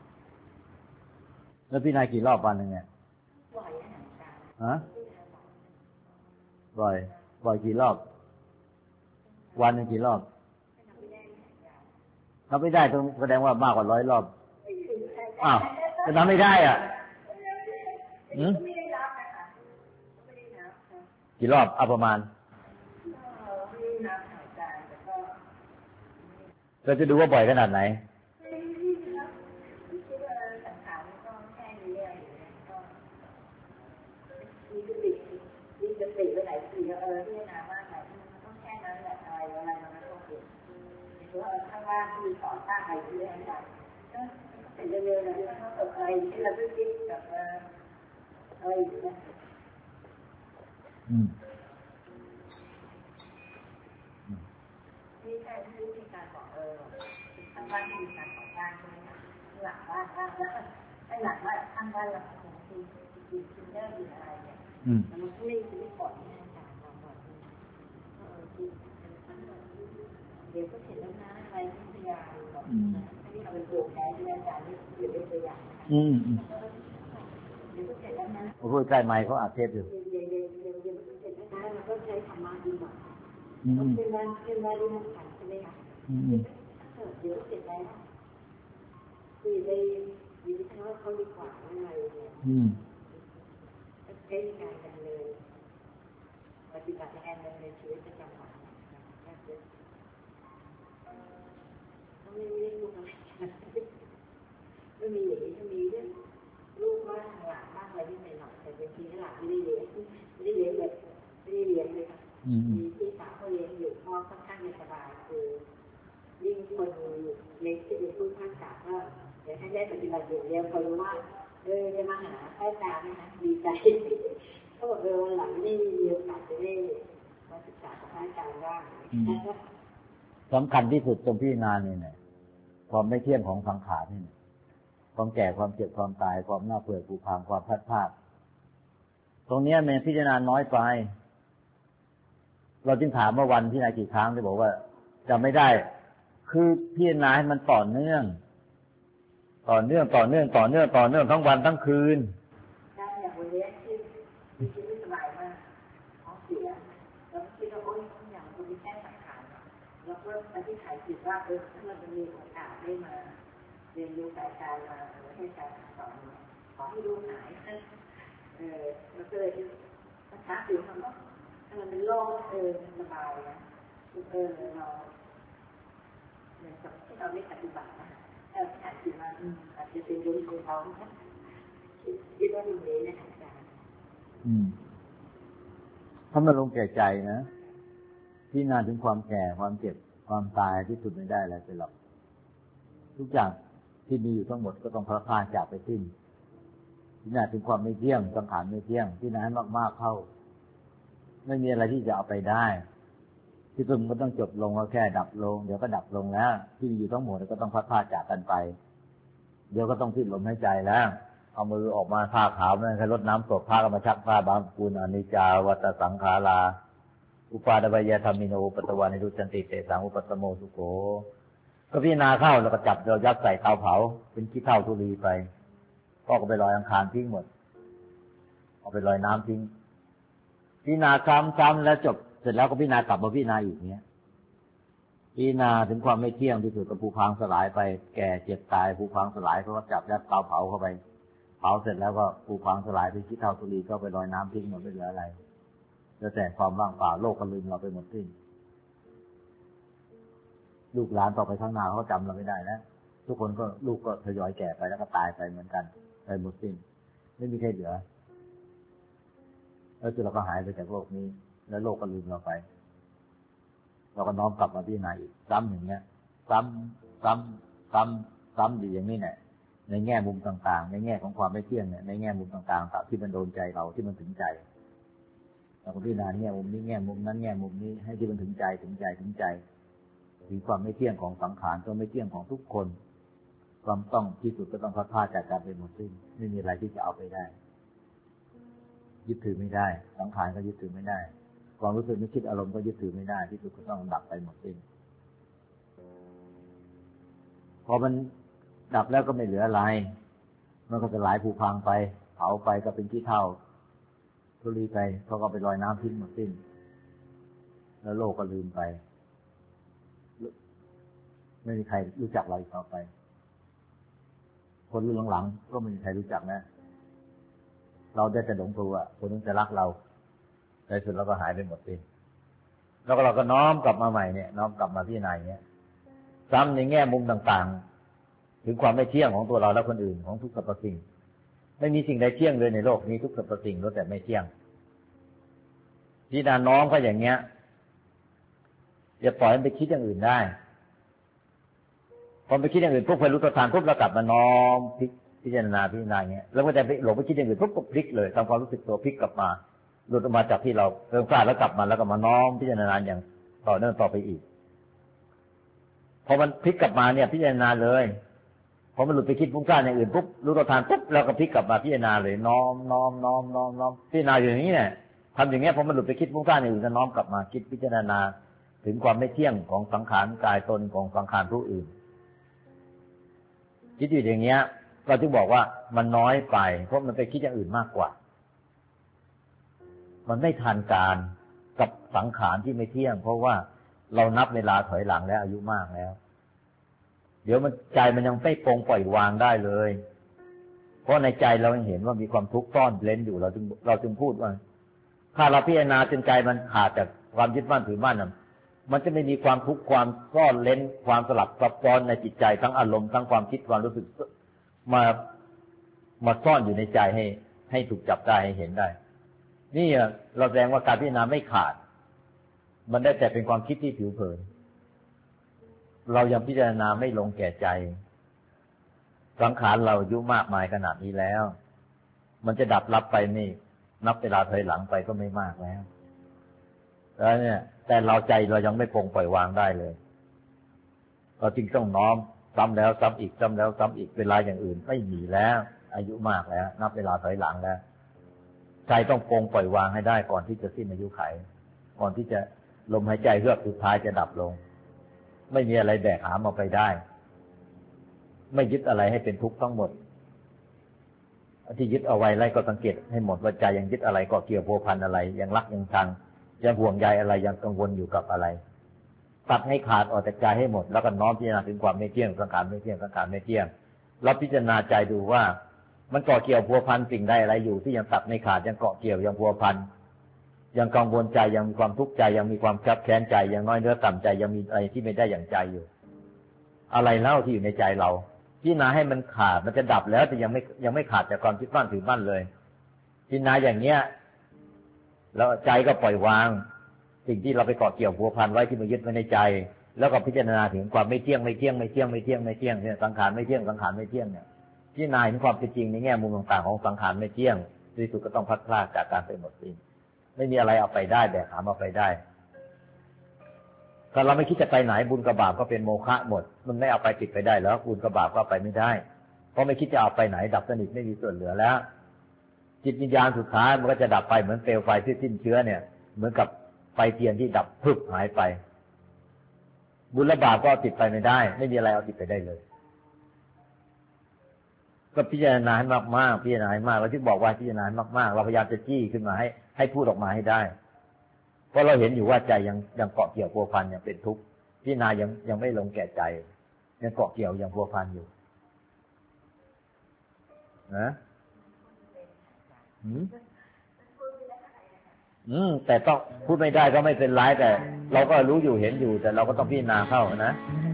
แล้วพี่นายกี่รอบวันนึงเนี่ยบ่อยนะฮะบ่อยกี่รอบวันนึงกี่รอบนับไม่ได้ต้องแสดงว่ามากกว่า100 รอบอ้าวจะนับไม่ได้อ่ะกี่รอบประมาณเราจะดูว่าบ่อยขนาดไหนข้างล่างที่สอนตั้งอะไรที่อะไรก็เป็นเร็วๆนะเขาตกอะไรที่เราไม่คิดกับอะไรอย่างเงี้ยนี่ใช่ที่การบอกข้างบ้านมีการก่อสร้างใช่ไหมคะหลังบ้านไอ้หลังบ้านข้างบ้านเราคือคิดได้ดีอะไรเนี่ยมันไม่ปล่อยให้อาจารย์เราหมดเดี๋ยวก็เห็นแล้วนะอะไรที่พยายามแบบที่เอาไปปลูกแทนที่อาจารย์นี่อยู่ในตัวอย่างนะคะเดี๋ยวก็เสร็จแล้วนะโอ้โหใกล้ไมค์เขาอัดเทปอยู่เดี๋ยวก็เสร็จแล้วนะเราก็ใช้ธรรมะดีกว่าเป็นบ้านที่มันขันใช่ไหมคะเดี๋ยวเสร็จแล้วคือในวิธีว่าเขาดีกว่าอะไรเนี่ยใช้การดำเนินปฏิบัติการดำเนินชีวิตประจำวันไม่ได้ลูกอะไรไม่มีอย่างนี้ถ้ามีเรื่องลูกบ้างหลานบ้างอะไรที่ไหนหน่อยแต่เป็นทีหลานไม่ได้เลี้ยงแบบไม่ได้เลี้ยงเลยค่ะมีพี่สาวเขาเลี้ยงอยู่พ่อค่อนข้างสบายคือยิ่งคนเล็กที่เป็นผู้ข้างกาก็เดี๋ยวให้ได้ปฏิบัติอย่างเดียวพอรู้ว่าจะมาหาพ่อตาไหมคะดีใจเขาบอกวันหลังไม่มีโอกาสจะได้มาศึกษากับพ่อตาบ้างสำคัญที่สุดตรงพิจารณาเนี่ยความไม่เที่ยงของสังขารนี่ความแก่ความเจ็บความตายความน่าเบื่อผุพังความพัดพลาดตรงนี้แม้พิจารณาน้อยไปเราจึงถามเมื่อวันพิจารณากี่ครั้งที่บอกว่าจะไม่ได้คือพิจารณาให้มันต่อเนื่องทั้งวันทั้งคืนได้อย่างวันนี้ที่ไม่สบายมากท้องเสียแล้วคิดว่าโอ๊ยอย่างคนที่แค่สังขารแล้วก็อธิษฐานจิตว่าถ้าเราจะมีโอกาสได้มาเรียนรู้สายการมาให้การสอนขอให้รู้หายแล้วก็เลยภาษาถึงคำว่าถ้ามันเป็นโล่งสบายนะเราเหมือนกับที่เราได้ปฏิบัตินะอธิษฐานจิตว่าอาจจะเป็นบุญของเขาคิดว่าดีเลยนะอาจารย์ถ้ามันลงแก่ใจนะที่นานถึงความแก่ความเจ็บความตายที่สุดไม่ได้อะไรไปหรอกทุกอย่างที่มีอยู่ทั้งหมดก็ต้องพลัดพรากจากไปสิ้นที่นานถึงความไม่เที่ยงสังขารไม่เที่ยงที่นานให้มากๆเข้าไม่มีอะไรที่จะเอาไปได้ที่สุดก็ต้องจบลงก็แค่ดับลงเดี๋ยวก็ดับลงแล้วที่มีอยู่ทั้งหมดก็ต้องพลัดพรากจากกันไปเดี๋ยวก็ต้องสิ้นลมหายใจแล้วเอามือออกมาผ้าขาวนั่นแค่รดน้ำศพผ้าก็มาชักผ้าบางปูนอนิจจาวัฏสังขาราอุปาทวยธรรมิโนอุปตวานิรุจันติเตสังอุปตโมสุโขก็พิจารณาเข้าแล้วก็จับเรายัดใส่เตาเผาเป็นขี้เถ้าทุลีไปพ่อก็ไปลอยอังคารทิ้งหมดเอาไปลอยน้ำทิ้งพิจารณาซ้ำๆแล้วจบเสร็จแล้วก็พิจารณากลับมาพิจารณาอีกเนี้ยพิจารณาถึงความไม่เที่ยงที่สุดก็ผุพังสลายไปแก่เจ็บตายผุพังสลายเขาก็จับยัดเตาเผาเข้าไปเผาเสร็จแล้วก็ผุพังสลายเป็นขี้เถ้าทุลีก็ไปลอยน้ำทิ้งหมดไม่เหลืออะไรแล้วแต่ความว่างเปล่าโลกก็ลืมเราไปหมดสิ้นลูกหลานต่อไปข้างหน้าเขาจำเราไม่ได้นะทุกคนก็ลูกก็ทยอยแก่ไปแล้วก็ตายไปเหมือนกันไปหมดสิ้นไม่มีใครเหลือแล้วจุดเราก็หายไปจากโลกนี้แล้วโลกก็ลืมเราไปเราก็น้อมกลับมาพิจารณาอีกซ้ำอย่างเงี้ยซ้ำอยู่อย่างนี้แหละในแง่มุมต่างๆในแง่ของความไม่เที่ยงเนี่ยในแง่มุมต่างๆที่มันโดนใจเราที่มันถึงใจเราก็พิจารณาแง่มุมนี้แง่มุมนั้นแง่มุมนี้ให้ที่มันถึงใจถึงความไม่เที่ยงของสังขารก็ไม่เที่ยงของทุกคนความต้องที่สุดก็ต้องพัดพาจากการเป็นหมดสิ้นไม่มีอะไรที่จะเอาไปได้ยึดถือไม่ได้สังขารก็ยึดถือไม่ได้ความรู้สึกนึกคิดอารมณ์ก็ยึดถือไม่ได้ที่สุดก็ต้องดับไปหมดสิ้นพอมันดับแล้วก็ไม่เหลืออะไรมันก็จะไหลผุพังไปเผาไปก็เป็นขี้เถ้าทุลีไปเขาก็ไปลอยน้ำทิ้งหมดสิ้นแล้วโลกก็ลืมไปไม่มีใครรู้จักเราอีกต่อไปคนรุ่นหลังๆก็ไม่มีใครรู้จักนะเราได้แต่หลงตัวคนนึงจะรักเราในสุดเราก็หายไปหมดสิ้นแล้วก็เราก็น้อมกลับมาใหม่เนี่ยน้อมกลับมาที่ไหนเนี่ยซ้ำในแง่มุมต่างๆถึงความไม่เที่ยงของตัวเราและคนอื่นของทุกสรรพสิ่งไม่มีสิ่งใดเที่ยงเลยในโลกนี้ทุกสรรพสิ่งล้วนแต่ไม่เที่ยงพิจารณาน้อมก็อย่างเงี้ยอย่าปล่อยมันไปคิดอย่างอื่นได้พอไปคิดอย่างอื่นปุ๊บพอรู้ตัวทานปุ๊บเรากลับมาน้อมพิจารณาอย่างเงี้ยแล้วก็จะไปหลงไปคิดอย่างอื่นปุ๊บก็พลิกเลยทำความรู้สึกตัวพลิกกลับมาหลุดออกมาจากที่เราเริ่มกล้าแล้วกลับมาแล้วก็มาน้อมพิจารณาอย่างต่อเนื่องต่อไปอีกพอมันพลิกกลับมาเนี่ยพิจารณาเลยพอมันหลุดไปคิดฟุ้งซ่านอย่างอื่นปุ๊บรู้ตัวทานปุ๊บเราก็พลิกกลับมาพิจารณาเลยน้อมพิจารณาอย่างนี้เนี่ยทำอย่างเงี้ยพอมันหลุดไปคิดฟุ้งซ่านอย่างอื่นก็น้อมกลับมาคิดพิจารณาถึงความไม่เที่ยงของสังขารกายตนของสังขารผู้อื่นคิดอยู่อย่างเงี้ยเราจึงบอกว่ามันน้อยไปเพราะมันไปคิดอย่างอื่นมากกว่ามันไม่ทันการกับสังขารที่ไม่เที่ยงเพราะว่าเรานับเวลาถอยหลังแล้วอายุมากแล้วเดี๋ยวมันใจมันยังไม่ปรงปล่อยวางได้เลยเพราะในใจเราเห็นว่ามีความทุกข์ซ่อนเร้นอยู่เราจึงพูดว่าถ้าเราพิจารณาจนใจมันขาดจากความยึดมั่นถือมั่นมันจะไม่มีความทุกข์ความซ่อนเร้นความสลับซับซ้อนในจิตใจทั้งอารมณ์ทั้งความคิดความรู้สึกมาซ่อนอยู่ในใจให้ถูกจับได้ให้เห็นได้นี่เราแสดงว่าการพิจารณาไม่ขาดมันได้แต่เป็นความคิดที่ผิวเผินเรายังพิจารณาไม่ลงแก่ใจสังขารเราอายุมากมายขนาดนี้แล้วมันจะดับลับไปนี่นับเวลาถอยหลังไปก็ไม่มากแล้วแล้วเนี่ยแต่เราใจเรายังไม่ปรงปล่อยวางได้เลยเราจึงต้องน้อมซ้ำแล้วซ้ำอีกซ้ำแล้วซ้ำอีกเวลาอย่างอื่นไม่มีแล้วอายุมากแล้วนับเวลาถอยหลังแล้วใจต้องปรงปล่อยวางให้ได้ก่อนที่จะสิ้นอายุไขก่อนที่จะลมหายใจเฮือกสุดท้ายจะดับลงไม่มีอะไรแบกหามเอาไปได้ไม่ยึดอะไรให้เป็นทุกข์ทั้งหมดที่ยึดเอาไว้ไรก็สังเกตให้หมดว่าใจยังยึดอะไรก็เกี่ยวพัวพันอะไรยังรักยังชังยังห่วงใยอะไรยังกังวลอยู่กับอะไรตัดให้ขาดออกจากใจให้หมดแล้วก็น้อมพิจารณาถึงความไม่เที่ยงสังขารไม่เที่ยงสังขารไม่เที่ยงแล้วพิจารณาใจดูว่ามันเกาะเกี่ยวพัวพันสิ่งใดอะไรอยู่ที่ยังตัดไม่ขาดยังเกาะเกี่ยวยังพัวพันยังกังวลใจยังมีความทุกข์ใจยังมีความคับแค้นใจยังน้อยเนื้อต่ำใจยังมีอะไรที่ไม่ได้อย่างใจอยู่อะไรเล่าที่อยู่ในใจเราพิจารณาให้มันขาดมันจะดับแล้วแต่ยังไม่ขาดจากความคิดมั่นถือมั่นเลยพิจารณาอย่างเนี้ยแล้วใจก็ปล่อยวางสิ่งที่เราไปเกาะเกี่ยวพัวพันไว้ที่มายึดไว้ในใจแล้วก็พิจารณาถึงความไม่เที่ยงเนี่ยสังขารไม่เที่ยงเนี่ยพิจารณาถึงความเป็นจริงในแง่มุมต่างๆของสังขารไม่เที่ยงที่สุดก็ต้องพัดพลาดจากการเป็นหมดสิ้นไม่มีอะไรเอาไปได้แบกหามเอาไปได้ถ้าเราไม่คิดจะไปไหนบุญกับบาปก็เป็นโมฆะหมดมันไม่เอาไปติดไปได้แล้วบุญกับบาปก็ไปไม่ได้เพราะไม่คิดจะเอาไปไหนดับสนิทไม่มีส่วนเหลือแล้วจิตวิญญาณสุดท้ายมันก็จะดับไปเหมือนเปลวไฟที่สิ้นเชื้อเนี่ยเหมือนกับไฟเทียนที่ดับพึบหายไปบุญและบาปก็ติดไปไม่ได้ไม่มีอะไรเอาติดไปได้เลยก็พิจารณาให้มากๆพิจารณาให้มากเราที่บอกว่าพิจารณามากๆเราพยายามจะจี้ขึ้นมาให้พูดออกมาให้ได้เพราะเราเห็นอยู่ว่าใจยังเกาะเกี่ยวพัวพันยังเป็นทุกข์พิจารณายังไม่ลงแก่ใจยังเกาะเกี่ยวยังพัวพันอยู่นะแต่ต้องพูดไม่ได้ก็ไม่เป็นไรแต่เราก็รู้อยู่เห็นอยู่แต่เราก็ต้องพิจารณาเข้านะ